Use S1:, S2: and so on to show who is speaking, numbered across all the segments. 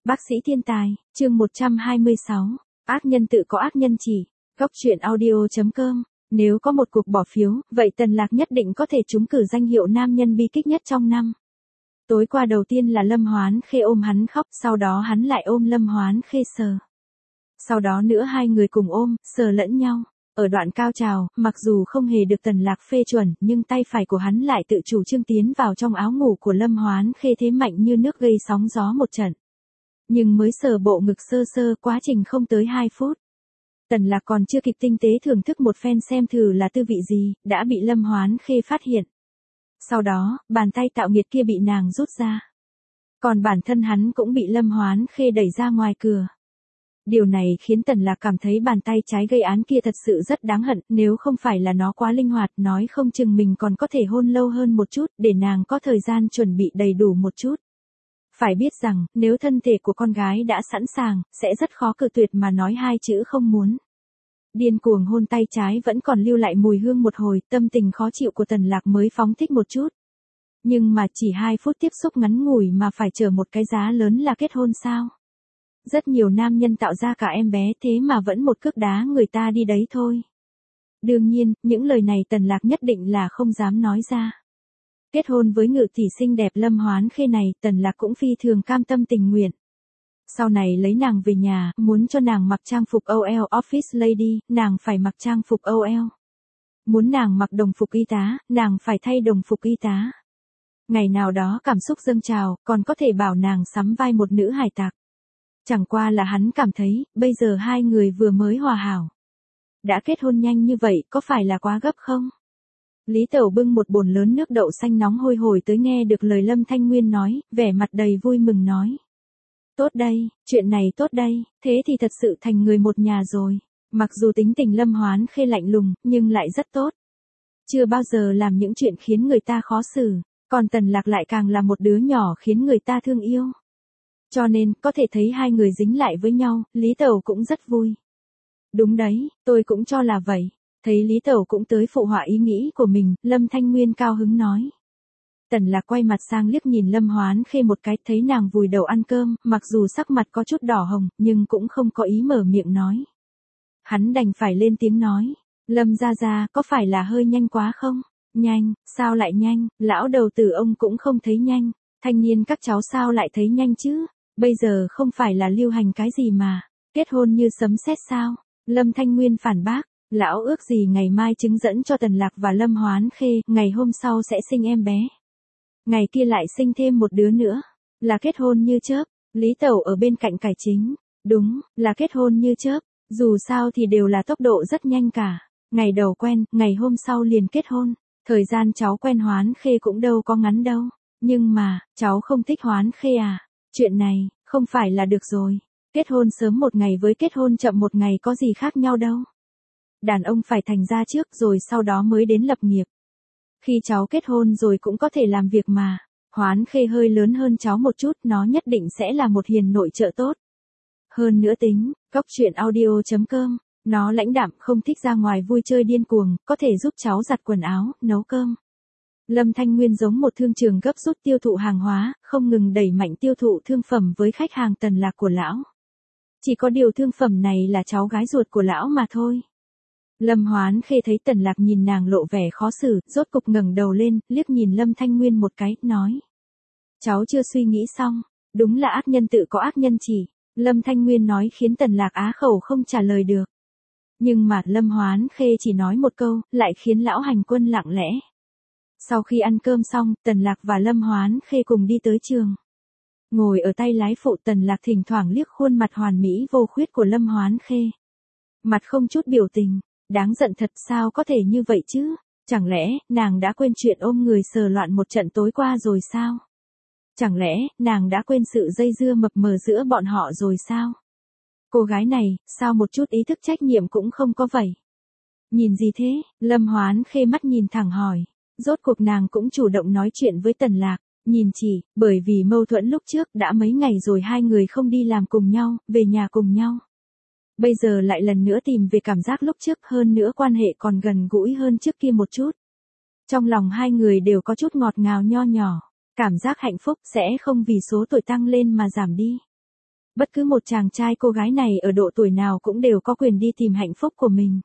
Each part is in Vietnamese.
S1: Bác sĩ thiên tài, chương 126. Ác nhân tự có ác nhân chỉ. Góc truyện audio.com. Nếu có một cuộc bỏ phiếu, vậy Tần Lạc nhất định có thể trúng cử danh hiệu nam nhân bi kịch nhất trong năm. Tối qua đầu tiên là Lâm Hoán Khê ôm hắn khóc, sau đó hắn lại ôm Lâm Hoán Khê sờ. Sau đó nữa hai người cùng ôm, sờ lẫn nhau. Ở đoạn cao trào, mặc dù không hề được Tần Lạc phê chuẩn, nhưng tay phải của hắn lại tự chủ trương tiến vào trong áo ngủ của Lâm Hoán Khê thế mạnh như nước gây sóng gió một trận. Nhưng mới sờ bộ ngực sơ sơ, quá trình không tới 2 phút. Tần Lạc còn chưa kịp tinh tế thưởng thức một phen xem thử là tư vị gì, đã bị Lâm Hoán Khê phát hiện. Sau đó, bàn tay tạo nghiệt kia bị nàng rút ra. Còn bản thân hắn cũng bị Lâm Hoán Khê đẩy ra ngoài cửa. Điều này khiến Tần Lạc cảm thấy bàn tay trái gây án kia thật sự rất đáng hận, nếu không phải là nó quá linh hoạt, nói không chừng mình còn có thể hôn lâu hơn một chút, để nàng có thời gian chuẩn bị đầy đủ một chút. Phải biết rằng, nếu thân thể của con gái đã sẵn sàng, sẽ rất khó cự tuyệt mà nói hai chữ không muốn. Điên cuồng hôn tay trái vẫn còn lưu lại mùi hương một hồi, tâm tình khó chịu của Tần Lạc mới phóng thích một chút. Nhưng mà chỉ 2 phút tiếp xúc ngắn ngủi mà phải chở một cái giá lớn là kết hôn sao? Rất nhiều nam nhân tạo ra cả em bé thế mà vẫn một cước đá người ta đi đấy thôi. Đương nhiên, những lời này Tần Lạc nhất định là không dám nói ra. Kết hôn với ngự tỷ xinh đẹp Lâm Hoán Khê này, Tần Lạc cũng phi thường cam tâm tình nguyện. Sau này lấy nàng về nhà, muốn cho nàng mặc trang phục OL Office Lady, nàng phải mặc trang phục OL. Muốn nàng mặc đồng phục y tá, nàng phải thay đồng phục y tá. Ngày nào đó cảm xúc dâng trào, còn có thể bảo nàng sắm vai một nữ hải tặc. Chẳng qua là hắn cảm thấy, bây giờ hai người vừa mới hòa hảo. Đã kết hôn nhanh như vậy, có phải là quá gấp không? Lý Tẩu bưng một bồn lớn nước đậu xanh nóng hôi hổi tới nghe được lời Lâm Thanh Nguyên nói, vẻ mặt đầy vui mừng nói. Tốt đây, chuyện này tốt đây, thế thì thật sự thành người một nhà rồi. Mặc dù tính tình Lâm Hoán Khê lạnh lùng, nhưng lại rất tốt. Chưa bao giờ làm những chuyện khiến người ta khó xử, còn Tần Lạc lại càng là một đứa nhỏ khiến người ta thương yêu. Cho nên, có thể thấy hai người dính lại với nhau, Lý Tẩu cũng rất vui. Đúng đấy, tôi cũng cho là vậy. Thấy Lý Tẩu cũng tới phụ họa ý nghĩ của mình, Lâm Thanh Nguyên cao hứng nói. Tần Lạc quay mặt sang liếc nhìn Lâm Hoán Khê một cái, thấy nàng vùi đầu ăn cơm, mặc dù sắc mặt có chút đỏ hồng, nhưng cũng không có ý mở miệng nói. Hắn đành phải lên tiếng nói, Lâm gia gia, có phải là hơi nhanh quá không? Nhanh, sao lại nhanh, lão đầu tử ông cũng không thấy nhanh, thanh niên các cháu sao lại thấy nhanh chứ? Bây giờ không phải là lưu hành cái gì mà, kết hôn như sấm sét sao? Lâm Thanh Nguyên phản bác. Lão ước gì ngày mai chứng dẫn cho Tần Lạc và Lâm Hoán Khê, ngày hôm sau sẽ sinh em bé. Ngày kia lại sinh thêm một đứa nữa. Là kết hôn như chớp. Lý Tẩu ở bên cạnh cải chính. Đúng, là kết hôn như chớp. Dù sao thì đều là tốc độ rất nhanh cả. Ngày đầu quen, ngày hôm sau liền kết hôn. Thời gian cháu quen Hoán Khê cũng đâu có ngắn đâu. Nhưng mà, cháu không thích Hoán Khê à? Chuyện này, không phải là được rồi. Kết hôn sớm một ngày với kết hôn chậm một ngày có gì khác nhau đâu. Đàn ông phải thành ra trước rồi sau đó mới đến lập nghiệp. Khi cháu kết hôn rồi cũng có thể làm việc mà. Hoán Khê hơi lớn hơn cháu một chút, nó nhất định sẽ là một hiền nội trợ tốt. Hơn nữa tính, góc truyện audio.com, nó lãnh đạm không thích ra ngoài vui chơi điên cuồng, có thể giúp cháu giặt quần áo, nấu cơm. Lâm Thanh Nguyên giống một thương trường gấp rút tiêu thụ hàng hóa, không ngừng đẩy mạnh tiêu thụ thương phẩm với khách hàng Tần Lạc của lão. Chỉ có điều thương phẩm này là cháu gái ruột của lão mà thôi. Lâm Hoán Khê thấy Tần Lạc nhìn nàng lộ vẻ khó xử, rốt cục ngẩng đầu lên, liếc nhìn Lâm Thanh Nguyên một cái, nói. Cháu chưa suy nghĩ xong, đúng là ác nhân tự có ác nhân chỉ. Lâm Thanh Nguyên nói khiến Tần Lạc á khẩu không trả lời được. Nhưng mà Lâm Hoán Khê chỉ nói một câu, lại khiến lão hành quân lặng lẽ. Sau khi ăn cơm xong, Tần Lạc và Lâm Hoán Khê cùng đi tới trường. Ngồi ở tay lái phụ, Tần Lạc thỉnh thoảng liếc khuôn mặt hoàn mỹ vô khuyết của Lâm Hoán Khê. Mặt không chút biểu tình. Đáng giận thật, sao có thể như vậy chứ? Chẳng lẽ, nàng đã quên chuyện ôm người sờ loạn một trận tối qua rồi sao? Chẳng lẽ, nàng đã quên sự dây dưa mập mờ giữa bọn họ rồi sao? Cô gái này, sao một chút ý thức trách nhiệm cũng không có vậy? Nhìn gì thế? Lâm Hoán Khê mắt nhìn thẳng hỏi. Rốt cuộc nàng cũng chủ động nói chuyện với Tần Lạc. Nhìn chỉ, bởi vì mâu thuẫn lúc trước đã mấy ngày rồi hai người không đi làm cùng nhau, về nhà cùng nhau. Bây giờ lại lần nữa tìm về cảm giác lúc trước, hơn nữa quan hệ còn gần gũi hơn trước kia một chút. Trong lòng hai người đều có chút ngọt ngào nho nhỏ, cảm giác hạnh phúc sẽ không vì số tuổi tăng lên mà giảm đi. Bất cứ một chàng trai cô gái này ở độ tuổi nào cũng đều có quyền đi tìm hạnh phúc của mình.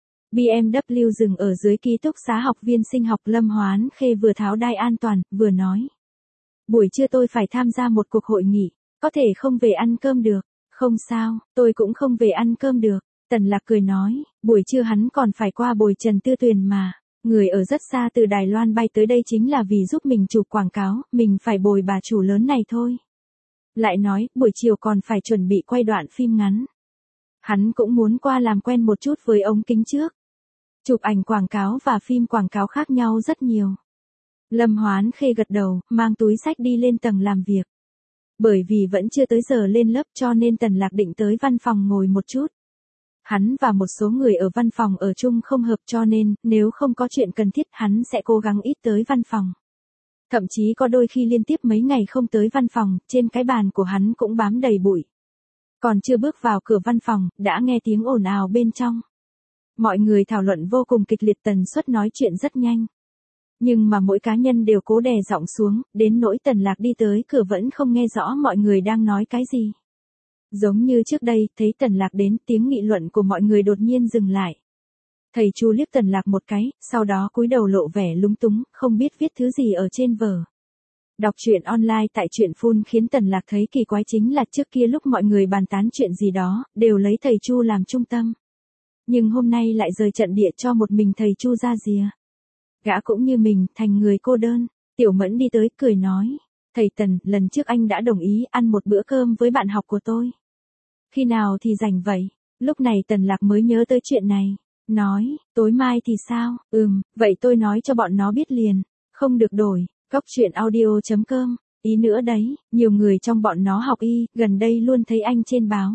S1: BMW dừng ở dưới ký túc xá học viên sinh học Lâm Hoán Khê vừa tháo đai an toàn, vừa nói. Buổi trưa tôi phải tham gia một cuộc hội nghị, có thể không về ăn cơm được. Không sao, tôi cũng không về ăn cơm được. Tần Lạc cười nói, buổi trưa hắn còn phải qua bồi Trần Tư Tuyền mà. Người ở rất xa từ Đài Loan bay tới đây chính là vì giúp mình chụp quảng cáo, mình phải bồi bà chủ lớn này thôi. Lại nói, buổi chiều còn phải chuẩn bị quay đoạn phim ngắn. Hắn cũng muốn qua làm quen một chút với ống kính trước. Chụp ảnh quảng cáo và phim quảng cáo khác nhau rất nhiều. Lâm Hoán Khê gật đầu, mang túi xách đi lên tầng làm việc. Bởi vì vẫn chưa tới giờ lên lớp cho nên Tần Lạc định tới văn phòng ngồi một chút. Hắn và một số người ở văn phòng ở chung không hợp cho nên, nếu không có chuyện cần thiết hắn sẽ cố gắng ít tới văn phòng. Thậm chí có đôi khi liên tiếp mấy ngày không tới văn phòng, trên cái bàn của hắn cũng bám đầy bụi. Còn chưa bước vào cửa văn phòng, đã nghe tiếng ồn ào bên trong. Mọi người thảo luận vô cùng kịch liệt, tần suất nói chuyện rất nhanh. Nhưng mà mỗi cá nhân đều cố đè giọng xuống, đến nỗi Tần Lạc đi tới cửa vẫn không nghe rõ mọi người đang nói cái gì. Giống như trước đây, thấy Tần Lạc đến, tiếng nghị luận của mọi người đột nhiên dừng lại. Thầy Chu liếc Tần Lạc một cái, sau đó cúi đầu lộ vẻ lúng túng, không biết viết thứ gì ở trên vở. Đọc truyện online tại Truyện Phun khiến Tần Lạc thấy kỳ quái chính là trước kia lúc mọi người bàn tán chuyện gì đó, đều lấy thầy Chu làm trung tâm. Nhưng hôm nay lại rời trận địa cho một mình thầy Chu ra rìa. Gã cũng như mình, thành người cô đơn. Tiểu Mẫn đi tới, cười nói. Thầy Tần, lần trước anh đã đồng ý ăn một bữa cơm với bạn học của tôi. Khi nào thì rảnh vậy? Lúc này Tần Lạc mới nhớ tới chuyện này. Nói, tối mai thì sao? Vậy tôi nói cho bọn nó biết liền. Không được đổi. Góc truyện audio.com. Ý nữa đấy, nhiều người trong bọn nó học y, gần đây luôn thấy anh trên báo.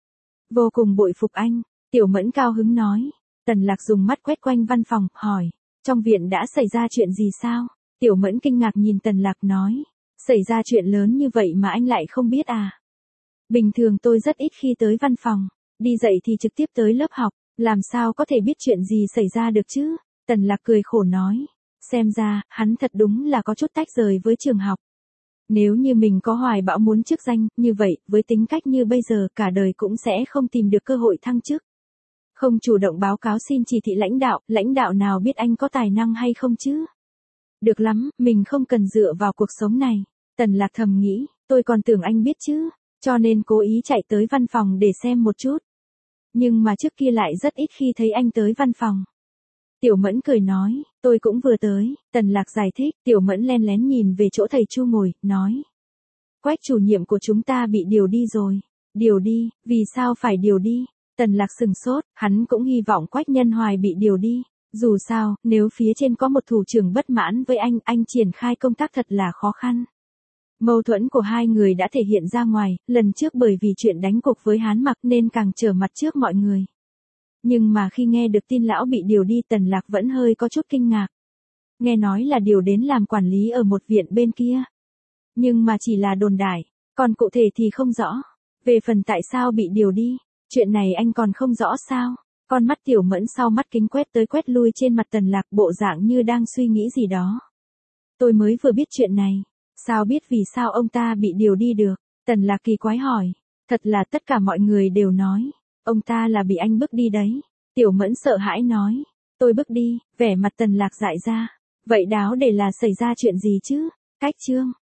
S1: Vô cùng bội phục anh. Tiểu Mẫn cao hứng nói. Tần Lạc dùng mắt quét quanh văn phòng, hỏi. Trong viện đã xảy ra chuyện gì sao? Tiểu Mẫn kinh ngạc nhìn Tần Lạc nói. Xảy ra chuyện lớn như vậy mà anh lại không biết à? Bình thường tôi rất ít khi tới văn phòng. Đi dạy thì trực tiếp tới lớp học. Làm sao có thể biết chuyện gì xảy ra được chứ? Tần Lạc cười khổ nói. Xem ra, hắn thật đúng là có chút tách rời với trường học. Nếu như mình có hoài bão muốn chức danh, như vậy, với tính cách như bây giờ, cả đời cũng sẽ không tìm được cơ hội thăng chức. Không chủ động báo cáo xin chỉ thị lãnh đạo nào biết anh có tài năng hay không chứ? Được lắm, mình không cần dựa vào cuộc sống này. Tần Lạc thầm nghĩ, tôi còn tưởng anh biết chứ, cho nên cố ý chạy tới văn phòng để xem một chút. Nhưng mà trước kia lại rất ít khi thấy anh tới văn phòng. Tiểu Mẫn cười nói, tôi cũng vừa tới. Tần Lạc giải thích, Tiểu Mẫn len lén nhìn về chỗ thầy Chu ngồi, nói. Quách chủ nhiệm của chúng ta bị điều đi rồi. Điều đi, vì sao phải điều đi? Tần Lạc sừng sốt, hắn cũng hy vọng Quách Nhân Hoài bị điều đi. Dù sao, nếu phía trên có một thủ trưởng bất mãn với anh triển khai công tác thật là khó khăn. Mâu thuẫn của hai người đã thể hiện ra ngoài, lần trước bởi vì chuyện đánh cuộc với Hán Mặc nên càng trở mặt trước mọi người. Nhưng mà khi nghe được tin lão bị điều đi, Tần Lạc vẫn hơi có chút kinh ngạc. Nghe nói là điều đến làm quản lý ở một viện bên kia. Nhưng mà chỉ là đồn đại, còn cụ thể thì không rõ. Về phần tại sao bị điều đi, chuyện này anh còn không rõ sao? Con mắt Tiểu Mẫn sau mắt kính quét tới quét lui trên mặt Tần Lạc, bộ dạng như đang suy nghĩ gì đó. Tôi mới vừa biết chuyện này, sao biết vì sao ông ta bị điều đi được? Tần Lạc kỳ quái hỏi. Thật là tất cả mọi người đều nói, ông ta là bị anh bức đi đấy. Tiểu Mẫn sợ hãi nói. Tôi bức đi, vẻ mặt Tần Lạc dại ra. Vậy đáo để là xảy ra chuyện gì chứ? Cách chương.